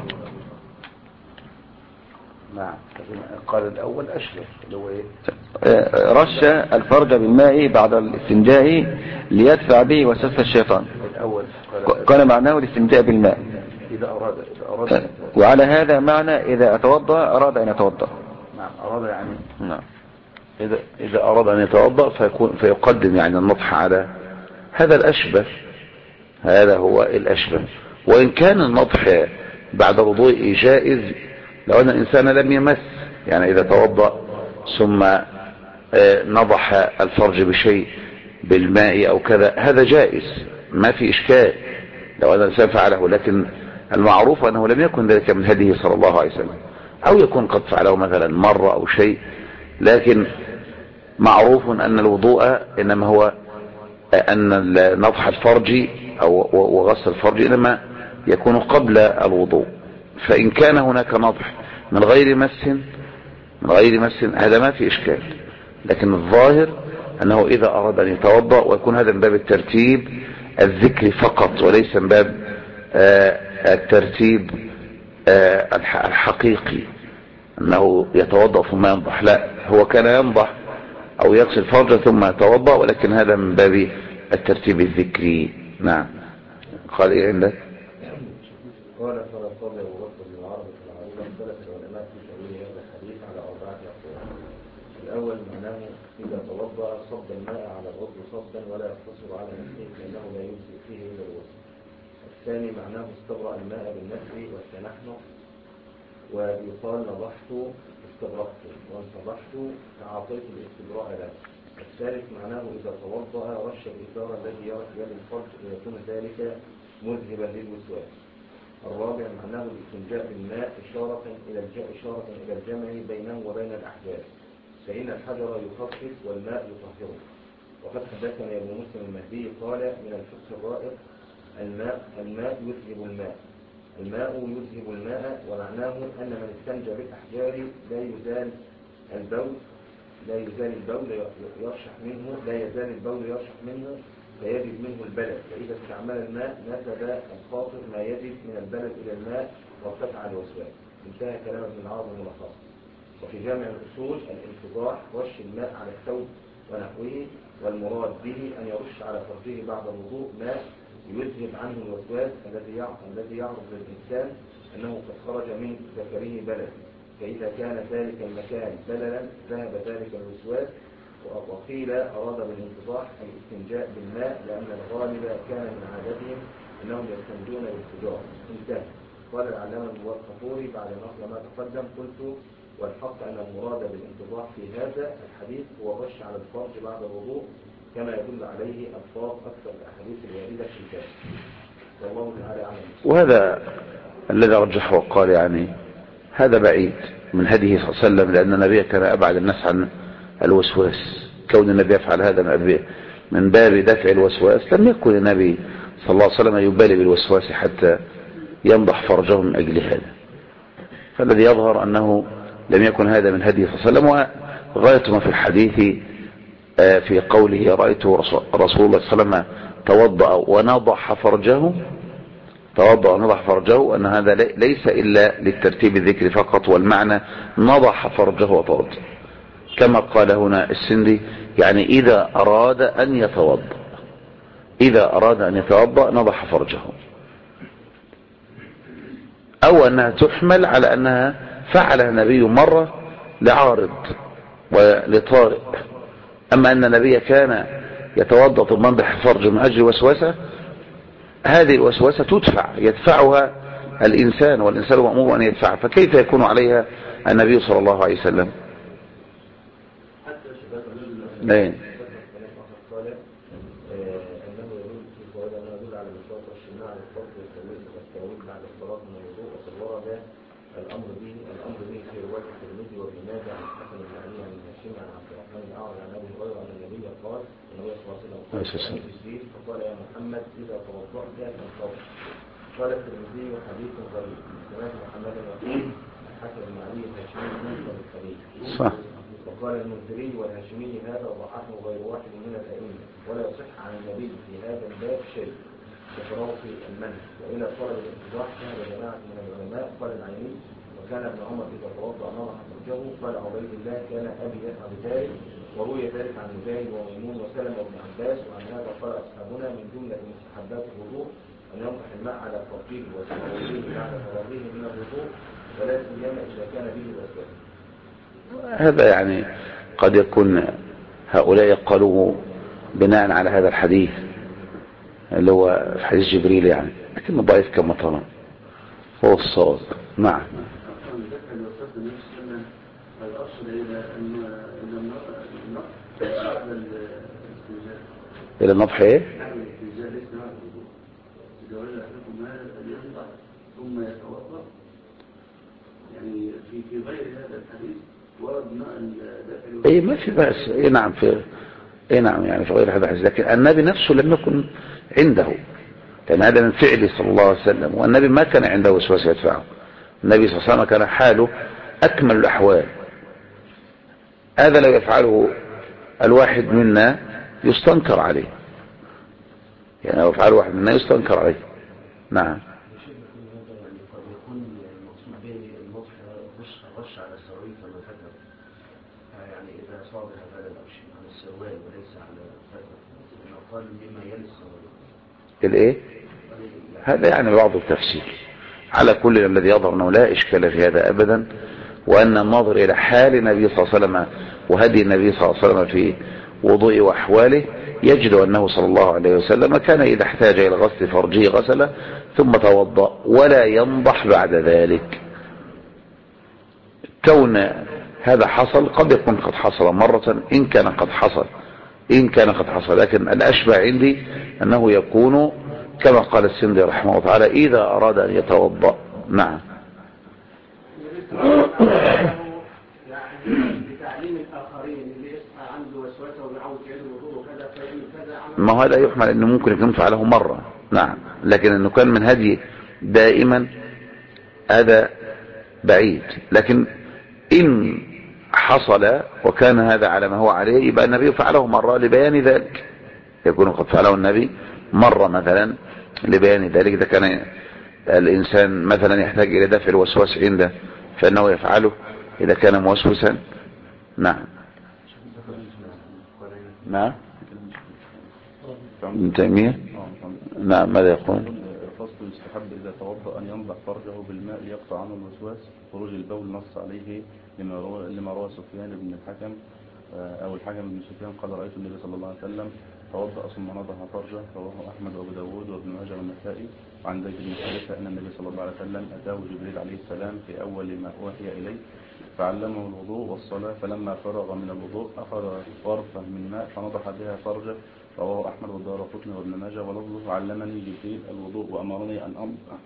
نعم. قال الأول أشبه اللي هو رش الفرج بالماء بعد الاستنجاء ليدفع به وسوسة الشيطان. الأول قال معناه الاستنجاء بالماء إذا أراد وعلى هذا معنى إذا أتوضأ أراد أن يتوضأ. نعم. أراد يعني نعم. إذا أراد أن يتوضأ فيقدم يعني النضح على هذا الأشبه، هذا هو الأشبه. وإن كان النضح بعد الوضوء جائز لو أن الإنسان لم يمس، يعني إذا توضأ ثم نضح الفرج بشيء بالماء أو كذا هذا جائز ما في إشكال لو أن الإنسان فعله، لكن المعروف أنه لم يكن ذلك من هديه صلى الله عليه وسلم، أو يكون قد فعله مثلا مرة أو شيء، لكن معروف أن الوضوء إنما هو أن نضح الفرج وغسل الفرج إنما يكون قبل الوضوء. فإن كان هناك نضح من غير مس هذا ما في إشكال، لكن الظاهر أنه إذا أراد أن يتوضأ ويكون هذا من باب الترتيب الذكري فقط وليس من باب الترتيب الحقيقي أنه يتوضأ ثم ينضح، لا، هو كان ينضح أو يغسل فرجه ثم يتوضأ، ولكن هذا من باب الترتيب الذكري. نعم. قال إيه عندك؟ قال فلا صلى أبو بكر بن العربي في العريضة اختلف العلماء في تأويل هذا الحديث على 4 أقوال. الأول معناه إذا توضأ صب الماء على العضو صبا ولا يقتصر على نفسه لأنه لا يجزئ فيه إلا الوضوء. الثاني معناه استبرأ الماء بالنفس والتنحنح، ويقال نضحت استبرأت وانتضحت فأعطيت الاستبراء له. الثالث معناه إذا توضأ رش الإثار الذي يرى في يد الفرج ويكون ذلك مذهبا للوسواس. الرابع معناه الاستنجاء بالماء إشارة إلى الجمع بينه وبين الأحداث، فإن الحجر يخفف والماء يطهره. وقد حدثنا ابن مسلم المهدي قال من الفقه الرائع الماء يذهب الماء. الماء يذهب الماء، ومعناه أن من استنجى بالأحجار لا يزال البول يرشح منه فيجد منه البلد، فإذا استعمل الماء نسب الخاطر ما يجد من البلد إلى الماء وارتفع الوسواس. انتهى كلام ابن العربي ملخصا. وفي جامع الأصول الانتضاح رش الماء على الثوب ونحوه، والمراد به أن يرش على فرجه بعد الوضوء ماء يذهب عنه الوسواس الذي يعرض للإنسان أنه قد خرج من ذكره بلد، فإذا كان ذلك المكان بللا ذهب ذلك الوسواس. وقيل أراد بالانتضاح الاستنجاء بالماء لأن الغالب كان من عادتهم أنهم يستنجون بالحجار. انتهى. قال العلامة الطفوري بعد نقل ما تقدم قلت والحق أن المراد بالانتضاح في هذا الحديث هو الرش على الفرج بعد الوضوء كما يدل عليه ألفاظ أكثر الأحاديث الواردة في الكتاب. والله تعالى أعلم. وهذا الذي رجحه وقال يعني هذا بعيد من هديه صلى الله عليه وسلم، لأن النبي كان أبعد الناس عن الوسواس. كون النبي يفعل هذا من باب دفع الوسواس، لم يكن النبي صلى الله عليه وسلم يبالي بالوسواس حتى ينضح فرجه من أجل هذا. فالذي يظهر أنه لم يكن هذا من هديه صلى الله عليه وسلم. وغاية ما في الحديث في قوله رأيت رسول الله صلى الله عليه وسلم توضأ ونضح فرجه أن هذا ليس إلا للترتيب الذكري فقط، والمعنى نضح فرجه وتوضأ كما قال هنا السندي، يعني إذا أراد أن يتوضأ نضح فرجه، أو أنها تحمل على أنها فعلها النبي مرة لعارض ولطارئ. أما أن النبي كان يتوضأ ثم ينضح فرجه من أجل وسوسة، هذه الوسوسة يدفعها الإنسان، والإنسان مأمور أن يدفعها، فكيف يكون عليها النبي صلى الله عليه وسلم؟ قال أنه يدل على مشروع الشماع والفرق والتوبة بعد الصلاة من الوضوء، وقد ورد الأمر به في رواية الترمذي وابن ماجه عن الحسن بن علي عن هاشم عن عبد الرحمن الأعرج عن أبي هريرة أن النبي قال النبي صلى الله عليه وسلم فقال يا محمد إذا توضأت فانتظر. قال الترمذي حديث غريب سمعت محمد يقول الحسن بن علي الهاشمي منكر الحديث. وقال المنذري والهاشمي هذا ضعفه غير واحد من الأئمة، ولا يصح عن النبي في هذا الباب شيء بخلاف المنع. وإلى طلب الانتضاح ذهب جماعة من العلماء. قال العيني وكان ابن عمر إذا توضأ نضح فرجه. قال عبيد الله كان أبي يفعل ذلك، وروي ذلك عن مجاهد وميمون وسلمة وابن عباس. وعن هذا قال أصحابنا من جملة مستحبات الوضوء أن ينضح الماء على فرجه وسمعوه بعد فراغه من الوضوء، ولا سيما إذا كان به وسواس. هذا يعني قد يكون هؤلاء قالوا بناء على هذا الحديث اللي هو في حديث جبريل يعني، لكنه ضعيف كما ترى، هو الصواب. نعم. إلى النضح إيه؟ ثم يتوضأ يعني في غير هذا الحديث اي ما في بأس. اي نعم نعم يعني في غير هذا الحديث، لكن النبي نفسه لم يكن عنده، كان هذا من فعله صلى الله عليه وسلم، والنبي ما كان عنده وسواس يدفعه. النبي صلى الله عليه وسلم كان حاله أكمل الأحوال. هذا لو يفعله الواحد منا يستنكر عليه، يعني لو يفعله واحد منا يستنكر عليه. نعم. غش على السواري فما فتر، يعني إذا صادر هذا الأمشي عن السروال وليس على فتر إنه قال بما يلي السواري الإيه؟ هذا يعني بعض التفسير. على كل الذي يظهر أنه لا إشكال في هذا أبدا، وأن الناظر إلى حال النبي صلى الله عليه وسلم وهدي النبي صلى الله عليه وسلم في وضوء وأحواله يجد أنه صلى الله عليه وسلم كان إذا احتاج إلى غسل فرجه غسله ثم توضأ ولا ينضح بعد ذلك. كون هذا حصل قد يكون قد حصل مرة إن كان قد حصل، لكن الأشبه عندي أنه يكون كما قال السندي رحمه الله تعالى إذا أراد أن يتوضأ. نعم. يعني بتعليم الآخرين اللي يصحى عنده وسوسة ويعود يعيد الوضوء وكذا فيعمل كذا، ما هذا يحمل أنه ممكن يكون فعله مرة. نعم، لكن أنه كان من هدي دائما هذا بعيد. لكن إن حصل وكان هذا على ما هو عليه يبقى النبي فعله مرة لبيان ذلك، يكون قد فعله النبي مرة مثلا لبيان ذلك. إذا كان الإنسان مثلا يحتاج إلى دفع الوسواس عنده فإنه يفعله إذا كان موسوسا. نعم. نعم. ابن تيمية. نعم. ماذا يقول؟ فصل يستحب إذا توضأ أن ينضح فرجه بالماء يقطع عنه الوسواس. خروج البول نص عليه لما روى سفيان بن الحكم أو الحكم بن سفيان قال رأيت النبي صلى الله عليه وسلم توضأ ثم نضح فرجه. رواه أحمد وأبو داود وابن ماجه والنسائي. وعن زيد بن حارثة أن النبي صلى الله عليه وسلم أتاه جبريل عليه السلام في أول ما أوحي إليه فعلمه الوضوء والصلاة، فلما فرغ من الوضوء أخذ غرفة من ماء فنضح بها فرجه. رواه أحمد والدارقطني وابن ماجه ولفظه علمني جبريل الوضوء وأمرني أن أنضح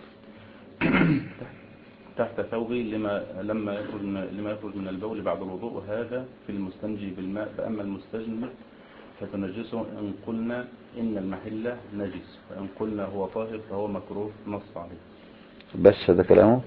تحت ثوبي لما يخرج من البول بعد الوضوء، وهذا في المستنجي بالماء. فأما المستجمر فتنجسه إن قلنا إن المحل نجس، وإن قلنا هو طاهر فهو مكروه نص عليه. بس هذا كلامه.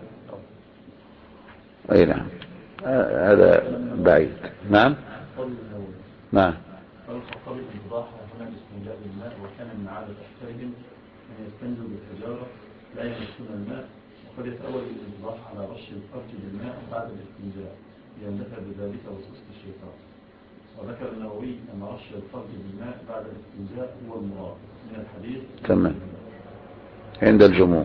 أي نعم. هذا بعيد. نعم. نعم. الخطاب الإنضاح هنا الاستنجاء بالماء، وكان من عادة أحفادهم أن يستنجوا بالحجارة لا يمسون الماء، وقد يتأول الإنضاح على رش الفرج بالماء بعد الاستنجاء ليندفع بذلك وسوسة الشيطان. وذكر النووي أن رش الفرج بالماء بعد الاستنجاء هو المراد من الحديث. تمام. عند الجمهور.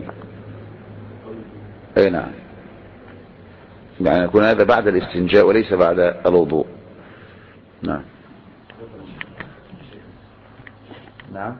أي نعم، يعني يكون هذا بعد الاستنجاء وليس بعد الوضوء. نعم. نعم.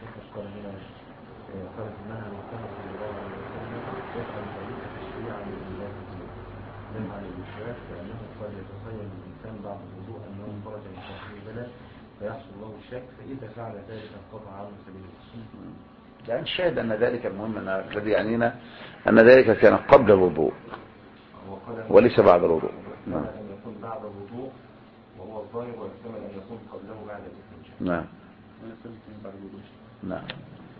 فيحصل له الشك، فإذا فعل ذلك انقطع عنه سبيل الوصول. يعني الشاهد أن ذلك المهم الذي يعنينا أن ذلك كان قبل الوضوء وليس بعد الوضوء. نعم. أن يكون بعد الوضوء وهو الظاهر، ويحتمل أن يكون قبله بعد الاستنجاء. نعم. نعم.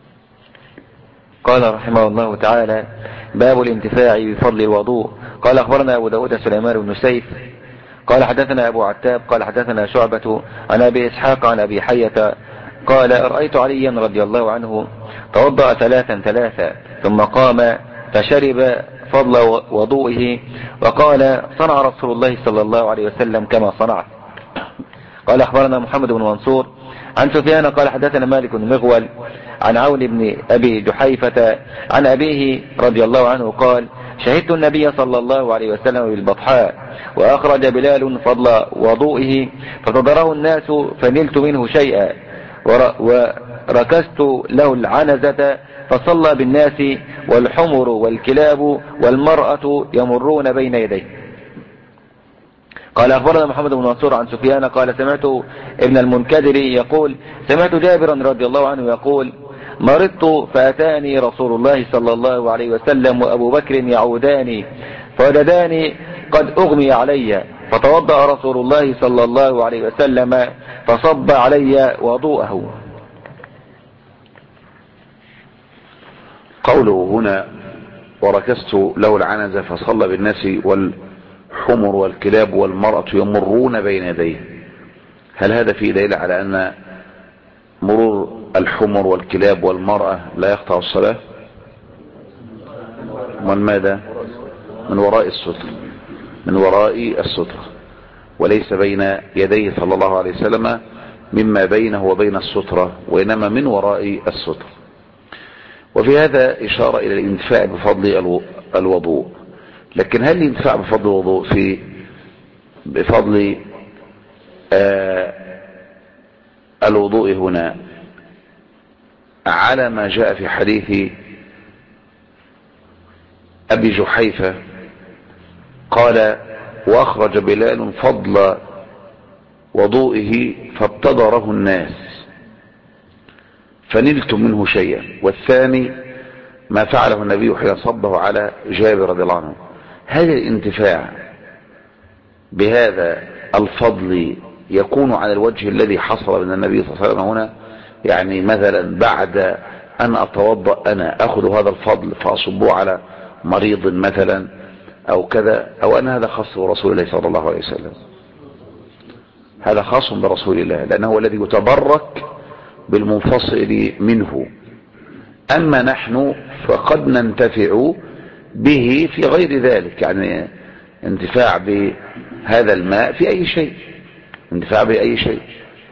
قال رحمه الله تعالى: باب الانتفاع بفضل الوضوء. قال أخبرنا أبو داود سليمان بن سيف قال حدثنا أبو عتاب قال حدثنا شعبة عن أبي إسحاق عن أبي حية قال: رأيت عليا رضي الله عنه توضأ ثلاثا ثم قام فشرب فضل وضوئه وقال: صنع رسول الله صلى الله عليه وسلم كما صنعت. قال أخبرنا محمد بن منصور عن سفيان قال حدثنا مالك بن مغول عن عون بن أبي جحيفة عن أبيه رضي الله عنه قال: شهدت النبي صلى الله عليه وسلم بالبطحاء وأخرج بلال فضل وضوئه فتضره الناس فنلت منه شيئا وركزت له العنزة فصلى بالناس والحمر والكلاب والمرأة يمرون بين يديه. قال أخبرنا محمد بن منصور عن سفيان قال: سمعت ابن المنكدر يقول: سمعت جابرا رضي الله عنه يقول: مرضت فأتاني رسول الله صلى الله عليه وسلم وأبو بكر يعوداني فوجداني قد أغمي علي فتوضأ رسول الله صلى الله عليه وسلم فصب علي وضوءه. قوله هنا وركست له العنزة فصلى بالناس والحمر والكلاب والمرأة يمرون بين يديه، هل هذا فيه دليل على أن مرور الحمر والكلاب والمرأة لا يقطع الصلاة؟ من ماذا؟ من وراء الستر، من وراء الستر، وليس بين يديه صلى الله عليه وسلم مما بينه وبين السترة، وإنما من وراء الستر. وفي هذا إشارة إلى الانتفاع بفضل الوضوء. لكن هل الانتفاع بفضل الوضوء بفضل الوضوء هنا على ما جاء في حديث أبي جحيفة قال وأخرج بلال فضل وضوئه فابتدره الناس فنلت منه شيئا، والثاني ما فعله النبي حين صبه على جابر رضي الله عنه. هذا الانتفاع بهذا الفضل يكون على الوجه الذي حصل من النبي صلى الله عليه وسلم هنا، يعني مثلا بعد أن أتوضأ أنا أخذ هذا الفضل فأصبه على مريض مثلا أو كذا، أو أن هذا خاص برسول الله صلى الله عليه وسلم؟ هذا خاص برسول الله، لأنه هو الذي يتبرك بالمنفصل منه. أما نحن فقد ننتفع به في غير ذلك، يعني انتفاع بهذا الماء في أي شيء، انتفاع بأي شيء،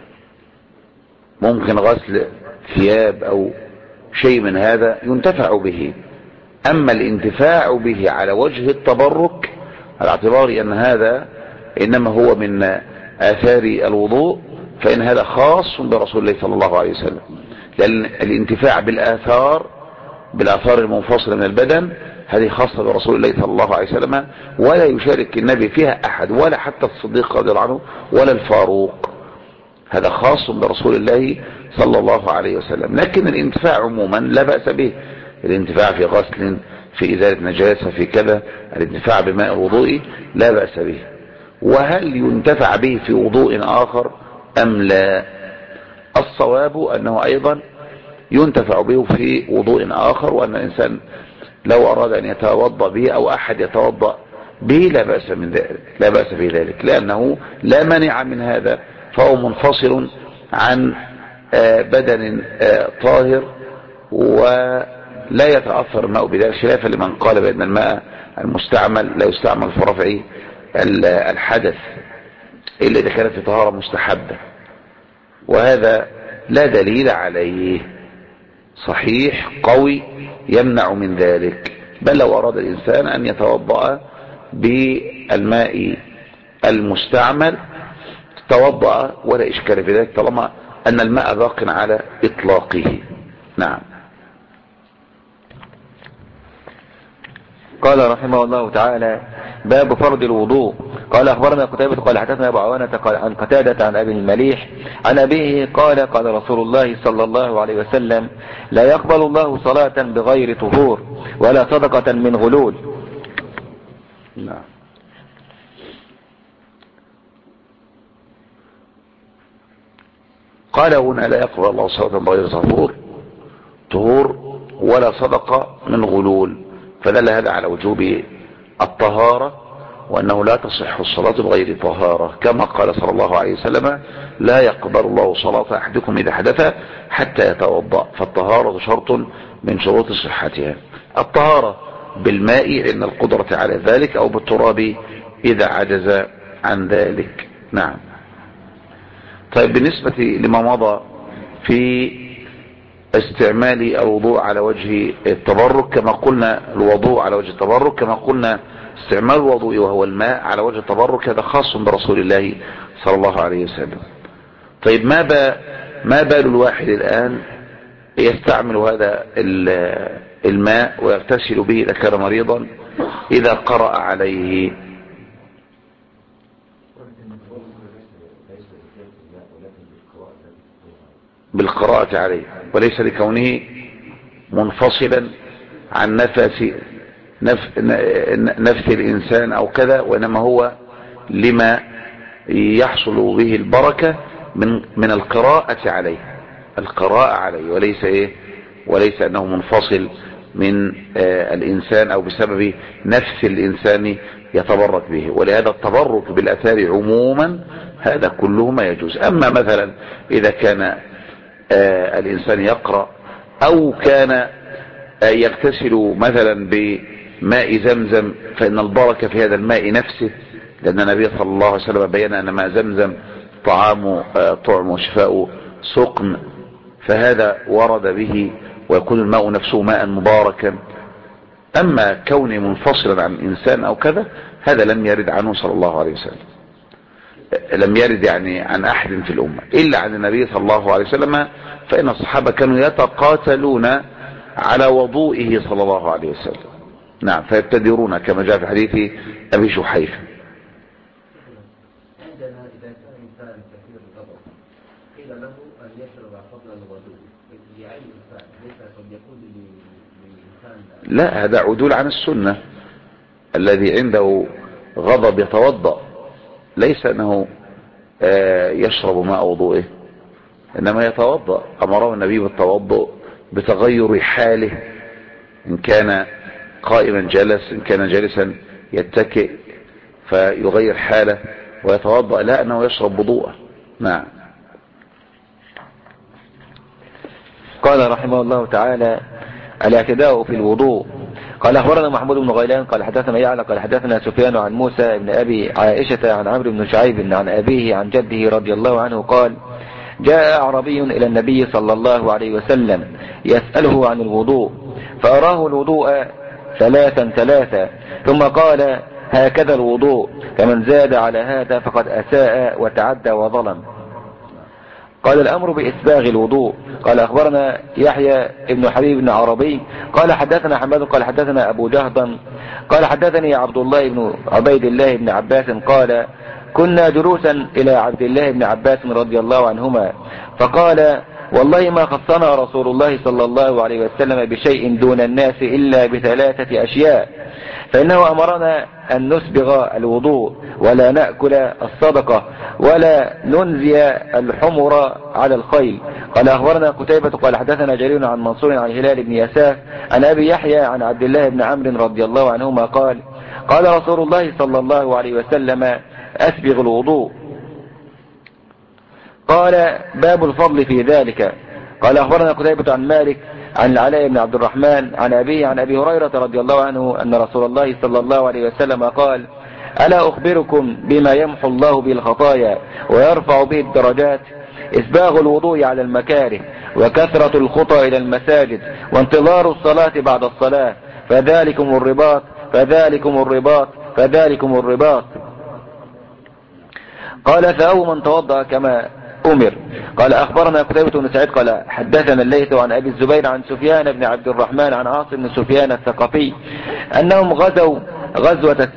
ممكن غسل ثياب أو شيء من هذا ينتفع به. أما الانتفاع به على وجه التبرك على اعتبار أن هذا إنما هو من آثار الوضوء، فإن هذا خاص برسول الله صلى الله عليه وسلم، لأن الانتفاع بالآثار المنفصلة من البدن هذه خاصة برسول الله صلى الله عليه وسلم، ولا يشارك النبي فيها أحد، ولا حتى الصديق رضي الله عنه ولا الفاروق، هذا خاص برسول الله صلى الله عليه وسلم. لكن الانتفاع عموما لا بأس به، الانتفاع في غسل، في إزالة نجاسة، في كذا، الانتفاع بماء الوضوء لا بأس به. وهل ينتفع به في وضوء آخر أم لا؟ الصواب أنه أيضا ينتفع به في وضوء آخر، وأن الإنسان لو أراد أن يتوضأ به أو أحد يتوضأ به لا بأس من ذلك، لا بأس في ذلك، لأنه لا مانع من هذا، فهو منفصل عن بدن طاهر ولا يتأثر الماء بذلك، خلافا لمن قال بأن الماء المستعمل لا يستعمل في رفع الحدث إلا إذا كانت طهارة مستحبة، وهذا لا دليل عليه صحيح قوي يمنع من ذلك. بل لو أراد الإنسان أن يتوضأ بالماء المستعمل توضأ ولا إشكال في ذلك، طالما أن الماء باق على إطلاقه. نعم. قال رحمه الله تعالى باب فرض الوضوء. قال أخبرنا قتيبة قال حدثنا أبو عوانة قال عن قتادة عن أبي المليح عن أبيه قال قال رسول الله صلى الله عليه وسلم لا يقبل الله صلاة بغير طهور ولا صدقة من غلول. نعم. قال هنا لا يقبل الله صلاة بغير طهور ولا صدقة من غلول، فدل هذا على وجوب الطهارة، وأنه لا تصح الصلاة بغير طهارة، كما قال صلى الله عليه وسلم لا يقبل الله صلاة أحدكم إذا حدث حتى يتوضأ، فالطهارة شرط من شروط صحتها. الطهارة بالماء إن القدرة على ذلك، أو بالتراب إذا عجز عن ذلك. نعم. طيب بالنسبة لما مضى في استعمال الوضوء على وجه التبرك، كما قلنا الوضوء على وجه التبرك، كما قلنا استعمال الوضوء وهو الماء على وجه التبرك هذا خاص برسول الله صلى الله عليه وسلم. طيب ما بال الواحد الآن يستعمل هذا الماء ويغتسل به إذا كان مريضا إذا قرأ عليه؟ بالقراءة عليه، وليس لكونه منفصلا عن نفس الإنسان أو كذا، وإنما هو لما يحصل به البركة من القراءة عليه، القراءة عليه، وليس أنه منفصل من الإنسان أو بسبب نفس الإنسان يتبرك به. ولهذا التبرك بالأثار عموما هذا كله ما يجوز. أما مثلا إذا كان الإنسان يقرأ أو كان يغتسل مثلا بماء زمزم فإن البركة في هذا الماء نفسه، لأن النبي صلى الله عليه وسلم بيّن أن ماء زمزم طعم وشفاء سقم، فهذا ورد به ويكون الماء نفسه ماء مباركا. أما كونه منفصلا عن إنسان أو كذا هذا لم يرد عنه صلى الله عليه وسلم، لم يرد يعني عن أحد في الأمة إلا عن النبي صلى الله عليه وسلم، فإن الصحابة كانوا يتقاتلون على وضوئه صلى الله عليه وسلم. نعم، فيبتدرون كما جاء في حديث أبي شحيفة. عندنا إذا كان إنسان كثير الغضب قيل له أن يشرب قبل الوضوء لأي إنسان، ليس قد يكون لإنسان. لا، هذا عدول عن السنة. الذي عنده غضب يتوضأ، ليس أنه يشرب ماء وضوئه، إنما يتوضأ. أمره النبي بالتوضؤ بتغير حاله، إن كان قائما جلس، إن كان جالسا يتكئ، فيغير حاله ويتوضأ، لا أنه يشرب وضوءه. نعم. قال رحمه الله تعالى: الاعتداء في الوضوء. قال أخبرنا محمود بن غيلان قال حدثنا يعلى قال حدثنا سفيان عن موسى بن أبي عائشة عن عمرو بن شعيب عن أبيه عن جده رضي الله عنه قال: جاء أعرابي إلى النبي صلى الله عليه وسلم يسأله عن الوضوء، فأراه الوضوء ثلاثا ثم قال: هكذا الوضوء، فمن زاد على هذا فقد أساء وتعدى وظلم. قال: الأمر بإسباغ الوضوء. قال أخبرنا يحيى بن حبيب بن عربي قال حدثنا حماد قال حدثنا أبو جهضم قال حدثني عبد الله بن عبيد الله بن عباس قال: كنا جلوسا إلى عبد الله بن عباس رضي الله عنهما فقال: والله ما خصنا رسول الله صلى الله عليه وسلم بشيء دون الناس إلا بثلاثة أشياء، فإنه أمرنا أن نسبغ الوضوء ولا نأكل الصدقة ولا ننزي الحمر على الخيل. قال أخبرنا قتيبة قال حدثنا جرير عن منصور عن هلال بن يساف عن أبي يحيى عن عبد الله بن عمرو رضي الله عنهما قال: قال رسول الله صلى الله عليه وسلم: أسبغ الوضوء. قال: باب الفضل في ذلك. قال أخبرنا قتيبة عن مالك عن العلاء بن عبد الرحمن عن أبيه عن أبي هريرة رضي الله عنه أن رسول الله صلى الله عليه وسلم قال: ألا أخبركم بما يمحو الله به الخطايا ويرفع به الدرجات؟ إسباغ الوضوء على المكاره، وكثرة الخطى إلى المساجد، وانتظار الصلاة بعد الصلاة، فذلكم الرباط فذلكم الرباط فذلكم الرباط. قال: فأو من توضأ كما أمر. قال أخبرنا قتيبة بن سعيد قال حدثنا الليث عن أبي الزبير عن سفيان بن عبد الرحمن عن عاصم بن سفيان الثقفي أنهم غزوا غزوة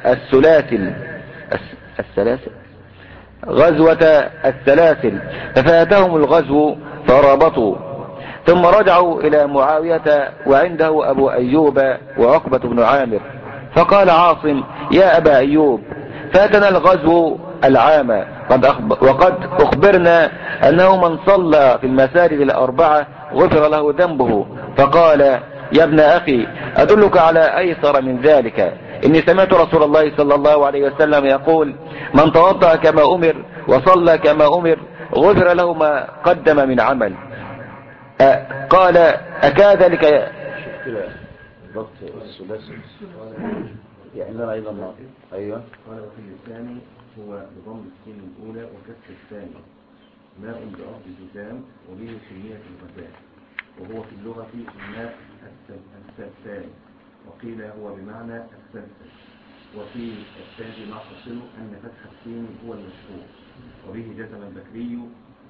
السلاسل ففاتهم الغزو فرابطوا، ثم رجعوا إلى معاوية وعنده أبو أيوب وعقبة بن عامر، فقال عاصم: يا أبا أيوب، فاتنا الغزو العام وقد أخبرنا أنه من صلى في المساجد الأربعة غفر له ذنبه. فقال: يا ابن أخي، أدلك على أيسر من ذلك؟ إني سمعت رسول الله صلى الله عليه وسلم يقول: من توضأ كما أمر وصلى كما أمر غفر له ما قدم من عمل. قال: أكذلك ضبط الثلاثي يعني لا أيضا ناقص. أيوة. قال: وفي اللسان هو بضم السين الأولى وكسر الثانية، ماء بأرض جزام وبه سمية الغزال، وهو في اللغة الماء السلسال، وقيل هو بمعنى السلسل. وفي التاج معتصم أن فتح السين هو المشهور، وبه جزم البكري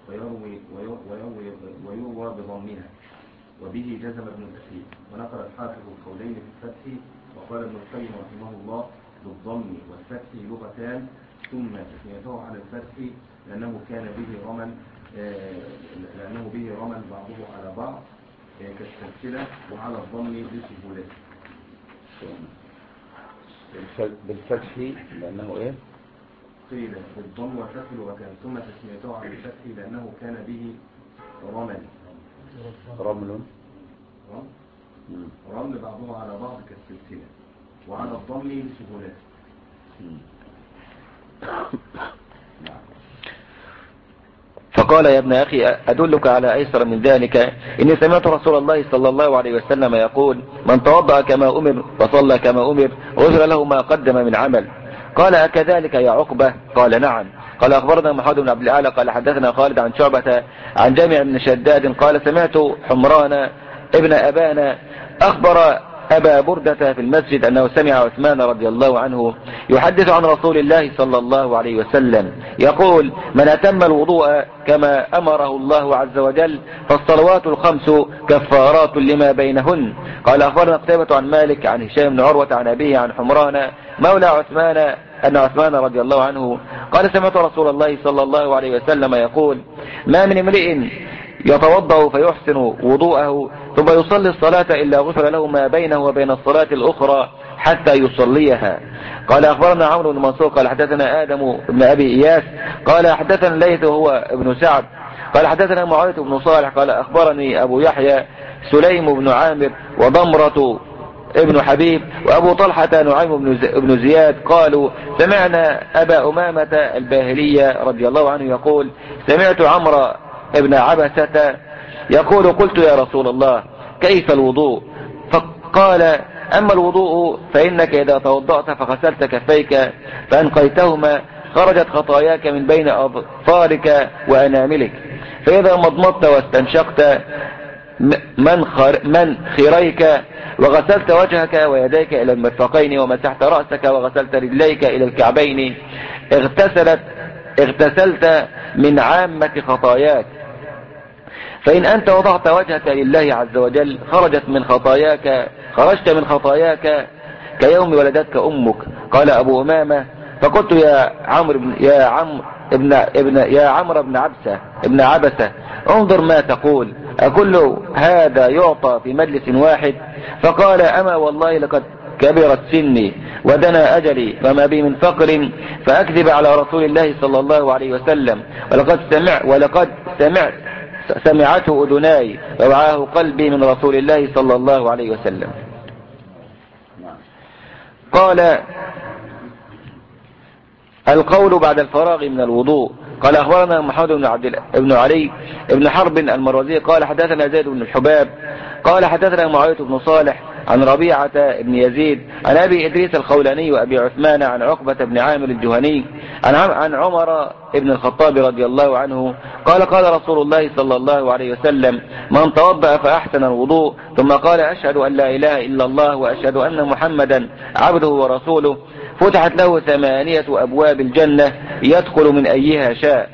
ويروى بضمها، وبه جزم ابن كثير. ونقل الحافظ القولين في الفتح، وقال ابن القيم رحمه الله: بالضم والفتح لغتان، ثم تثنيته على الفتح لأنه به رمل بعضه على بعض كالسلسلة، وعلى الضم بسهولته. بالفتح لأنه إيه؟ قيل بالضم والفتح لغتان ثم تسميته على الفتح لأنه كان به رمل. رمل بعضها على بعض كالسلسلة، وعلى الضم لسهولته. فقال يا ابن أخي أدلك على أيسر من ذلك، إني سمعت رسول الله صلى الله عليه وسلم يقول من توضأ كما أمر وصلى كما أمر غفر له ما قدم من عمل. قال أكذلك يا عقبة؟ قال نعم. قال أخبرنا محمد بن عبد الأعلى قال حدثنا خالد عن شعبة عن جامع بن شداد قال سمعت حمران ابن أبان أخبر أبا بردة في المسجد أنه سمع عثمان رضي الله عنه يحدث عن رسول الله صلى الله عليه وسلم يقول من أتم الوضوء كما أمره الله عز وجل فالصلوات الخمس كفارات لما بينهن. قال أخبرنا قتيبة عن مالك عن هشام بن عروة عن أبيه عن حمران مولى عثمان أن عثمان رضي الله عنه قال سمعت رسول الله صلى الله عليه وسلم يقول ما من امرئ يتوضأ فيحسن وضوءه ثم يصلي الصلاة إلا غفر له ما بينه وبين الصلاة الأخرى حتى يصليها. قال أخبرنا عمرو بن منصور قال حدثنا آدم بن أبي إياس قال حدثنا الليث هو ابن سعد قال حدثنا معاوية بن صالح قال أخبرني أبو يحيى سليم بن عامر وضمرة ابن حبيب وأبو طلحة نعيم بن زياد قالوا سمعنا أبا أمامة الباهلية رضي الله عنه يقول سمعت عمرو ابن عبسة يقول قلت يا رسول الله كيف الوضوء؟ فقال أما الوضوء فإنك إذا توضأت فغسلت كفيك فأنقيتهما خرجت خطاياك من بين أظفارك وأناملك، فإذا مضمضت واستنشقت من خيريك وغسلت وجهك ويديك إلى المرفقين ومسحت رأسك وغسلت رجليك إلى الكعبين اغتسلت من عامة خطاياك. فإن أنت وضعت وجهك لله عز وجل خرجت من خطاياك كيوم ولدتك أمك. قال أبو أمامة فقلت يا عمرو بن عبسة انظر ما تقول أكل هذا يعطى في مجلس واحد؟ فقال أما والله لقد كبرت سني ودنا أجلي وما بي من فقر فأكذب على رسول الله صلى الله عليه وسلم ولقد سمعته أذناي ووعاه قلبي من رسول الله صلى الله عليه وسلم. قال القول بعد الفراغ من الوضوء. قال أخبرنا محمد بن علي بن حرب المروزي قال حدثنا زيد بن الحباب قال حدثنا معاوية بن صالح عن ربيعة بن يزيد عن أبي إدريس الخولاني وأبي عثمان عن عقبة بن عامر الجهني عن عمر بن الخطاب رضي الله عنه قال قال رسول الله صلى الله عليه وسلم من توضأ فأحسن الوضوء ثم قال أشهد أن لا إله إلا الله وأشهد أن محمدا عبده ورسوله فتحت له 8 أبواب الجنة يدخل من أيها شاء.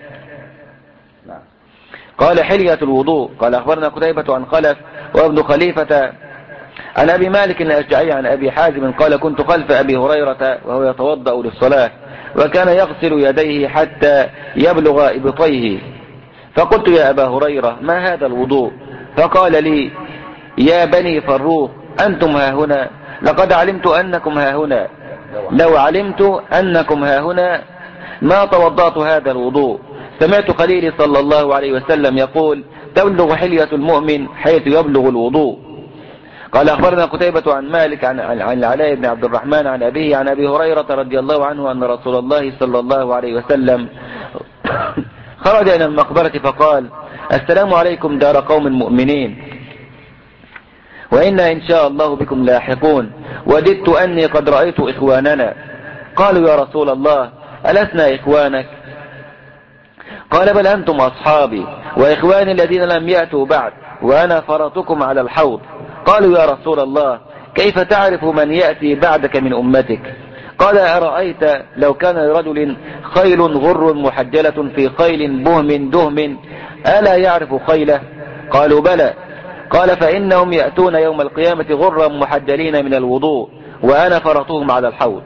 قال حلية الوضوء. قال أخبرنا قتيبة عن خلف وابن خليفة عن أبي مالك الأشجعي عن أبي حازم قال كنت خلف أبي هريرة وهو يتوضأ للصلاة وكان يغسل يديه حتى يبلغ إبطيه، فقلت يا أبا هريرة ما هذا الوضوء؟ فقال لي يا بني فروخ أنتم ها هنا لقد علمت أنكم ها هنا، لو علمت أنكم ها هنا ما توضأت هذا الوضوء. سمعت خليلي صلى الله عليه وسلم يقول تبلغ حلية المؤمن حيث يبلغ الوضوء. قال أخبرنا قتيبة عن مالك عن العلاء بن عبد الرحمن عن أبيه عن أبي هريرة رضي الله عنه أن رسول الله صلى الله عليه وسلم خرج إلى المقبرة فقال السلام عليكم دار قوم مؤمنين وإنا إن شاء الله بكم لاحقون وددت أني قد رأيت إخواننا. قالوا يا رسول الله ألسنا إخوانك؟ قال بل أنتم أصحابي وإخواني الذين لم يأتوا بعد وأنا فرطكم على الحوض. قالوا يا رسول الله كيف تعرف من يأتي بعدك من أمتك؟ قال أرأيت لو كان لرجل خيل غر محجلة في خيل بهم دهم ألا يعرف خيله؟ قالوا بلى. قال فإنهم يأتون يوم القيامة غرا محجلين من الوضوء وأنا فرطهم على الحوض.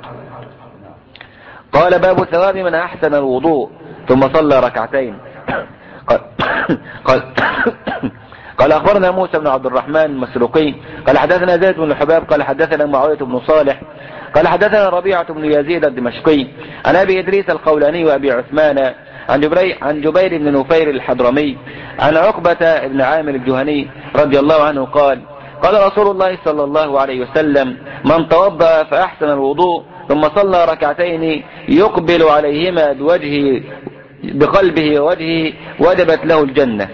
قال باب ثواب من أحسن الوضوء ثم صلى ركعتين. قال أخبرنا موسى بن عبد الرحمن المسروقي قال حدثنا زيد بن الحباب قال حدثنا معاوية بن صالح قال حدثنا ربيعة بن يزيد الدمشقي عن أبي إدريس القولاني وأبي عثمان عن جبير بن نفير الحضرمي عن عقبة بن عامر الجهني رضي الله عنه قال قال رسول الله صلى الله عليه وسلم من توضأ فأحسن الوضوء ثم صلى ركعتين يقبل عليهما بوجهه بقلبه ووجهه وجبت له الجنة.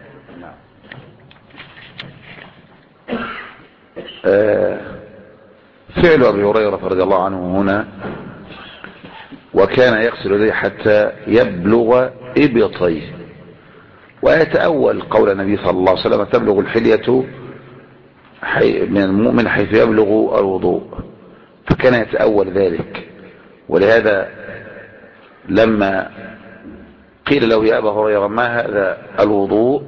فعل أبي هريرة رضي الله عنه هنا وكان يغسل يديه حتى يبلغ إبطيه، ويتأول قول النبي صلى الله عليه وسلم تبلغ الحلية من المؤمن حيث يبلغ الوضوء، فكان يتأول ذلك. ولهذا لما قيل له يا أبا هريرة ما هذا الوضوء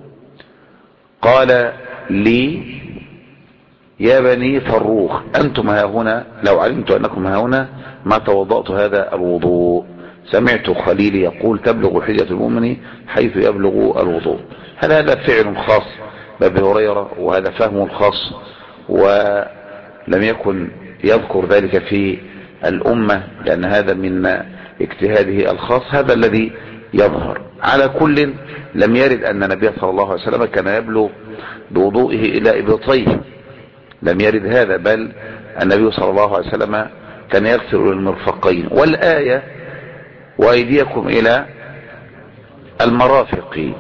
قال لي يا بني فروخ أنتم ها هنا لو علمت أنكم ها هنا ما توضأت هذا الوضوء. سمعت خليلي يقول تبلغ حجة المؤمن حيث يبلغ الوضوء. هذا فعل خاص بأبي هريرة وهذا فهمه الخاص، ولم يكن يذكر ذلك في الأمة لأن هذا من اجتهاده الخاص، هذا الذي يظهر. على كل لم يرد أن النبي صلى الله عليه وسلم كان يبلغ بوضوئه إلى إبطيه، لم يرد هذا، بل النبي صلى الله عليه وسلم كان يغسل المرفقين. والآية وأيديكم إلى المرافق،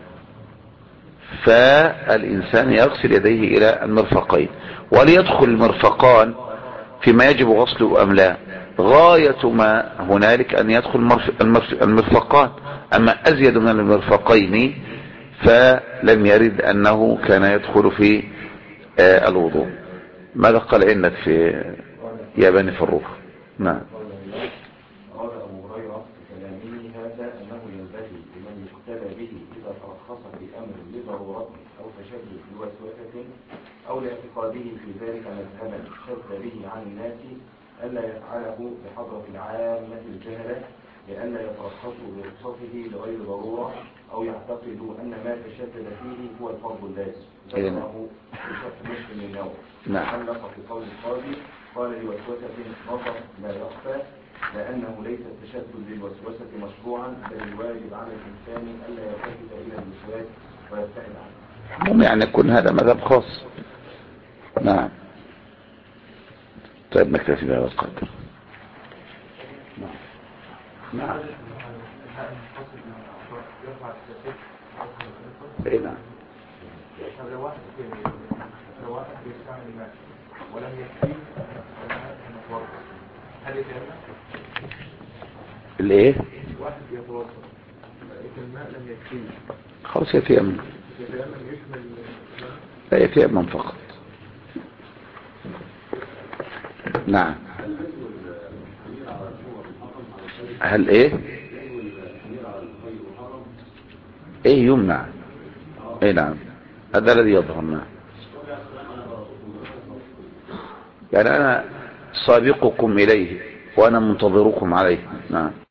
فالإنسان يغسل يديه إلى المرفقين. وليدخل المرفقان فيما يجب غسله أم لا، غاية ما هنالك أن يدخل المرفقان، أما أزيد من المرفقين فلم يرد أنه كان يدخل في الوضوء. ماذا قال عندك في يا بني فروخ؟ نعم. قال أبو هريرة في كلامه هذا أنه ينبغي لمن يقتدى به إذا ترخص في أمر لضرورة أو تشبه بوسوسة أو لاعتقاده في ذلك مذهبا شد به عن الناس ألا يفعله بحضرة العامة الجهلة، لئلا يترخصوا برخصته لغير ضرورة أو يعتقدوا أن ما تشدد فيه هو الفرض اللازم فإنه يشق مسلم النوم. علق في قول القاضي قال لوسوسة نظر لا يخفى، لأنه ليس التشدد بالوسوسة مشروعا، بل الواجب على الإنسان ألا يلتفت إلى الوسواس ويبتعد عنه. يعني يكون هذا مذهب خاص. نعم. طيب نكتفي بهذا القدر. نعم. ايه نعم. لو واحد بيستعمل الماء ولم يكفيه المتوضا هل يتيمم؟ الايه؟ واحد يتوضا الماء لم يكفيه خلاص يتيمم. يشمل لا يتيمم فقط. نعم. هل ايه ايه يمنع؟ ايه نعم، هذا الذي يظهر. نعم. يعني انا سابقكم اليه وانا منتظركم عليه. نعم.